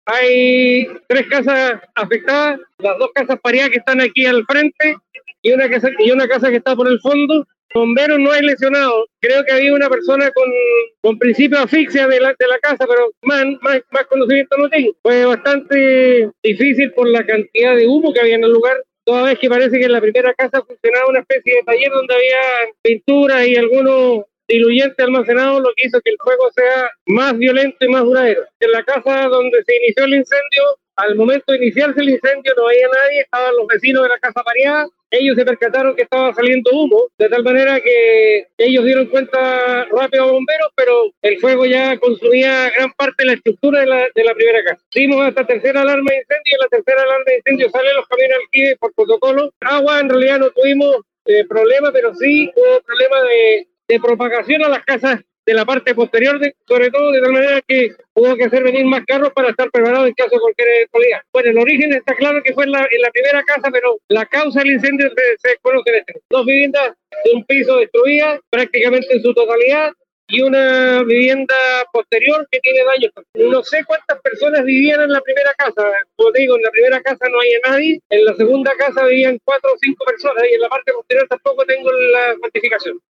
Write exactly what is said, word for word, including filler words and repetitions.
Hay tres casas afectadas, las dos casas pareadas que están aquí al frente y una casa, y una casa que está por el fondo. Bomberos no hay lesionados. Creo que había una persona con, con principio de asfixia de la, de la casa, pero más, más, más conocimiento no tengo. Fue bastante difícil por la cantidad de humo que había en el lugar, toda vez que parece que en la primera casa funcionaba una especie de taller donde había pinturas y algunos diluyentes almacenados, lo que hizo que el fuego sea más violento y más duradero. En la casa donde se inició el incendio, al momento de iniciarse el incendio no había nadie, estaban los vecinos de la casa pareada. Ellos se percataron que estaba saliendo humo, de tal manera que ellos dieron cuenta rápido a bomberos, pero el fuego ya consumía gran parte de la estructura de la, de la primera casa. Dimos hasta tercera alarma de incendio, y en la tercera alarma de incendio salen los camiones alquiles por protocolo. Agua en realidad no tuvimos eh, problema, pero sí hubo problema de, de propagación a las casas de la parte posterior, de, sobre todo de tal manera que hubo que hacer venir más carros para estar preparados en caso de cualquier eventualidad. Bueno, el origen está claro que fue en la, en la primera casa, pero la causa del incendio se, se desconoce de este. Dos viviendas de un piso destruidas prácticamente en su totalidad y una vivienda posterior que tiene daños. No sé cuántas personas vivían en la primera casa. Como te digo, en la primera casa no hay nadie, en la segunda casa vivían cuatro o cinco personas y en la parte posterior tampoco tengo la cuantificación.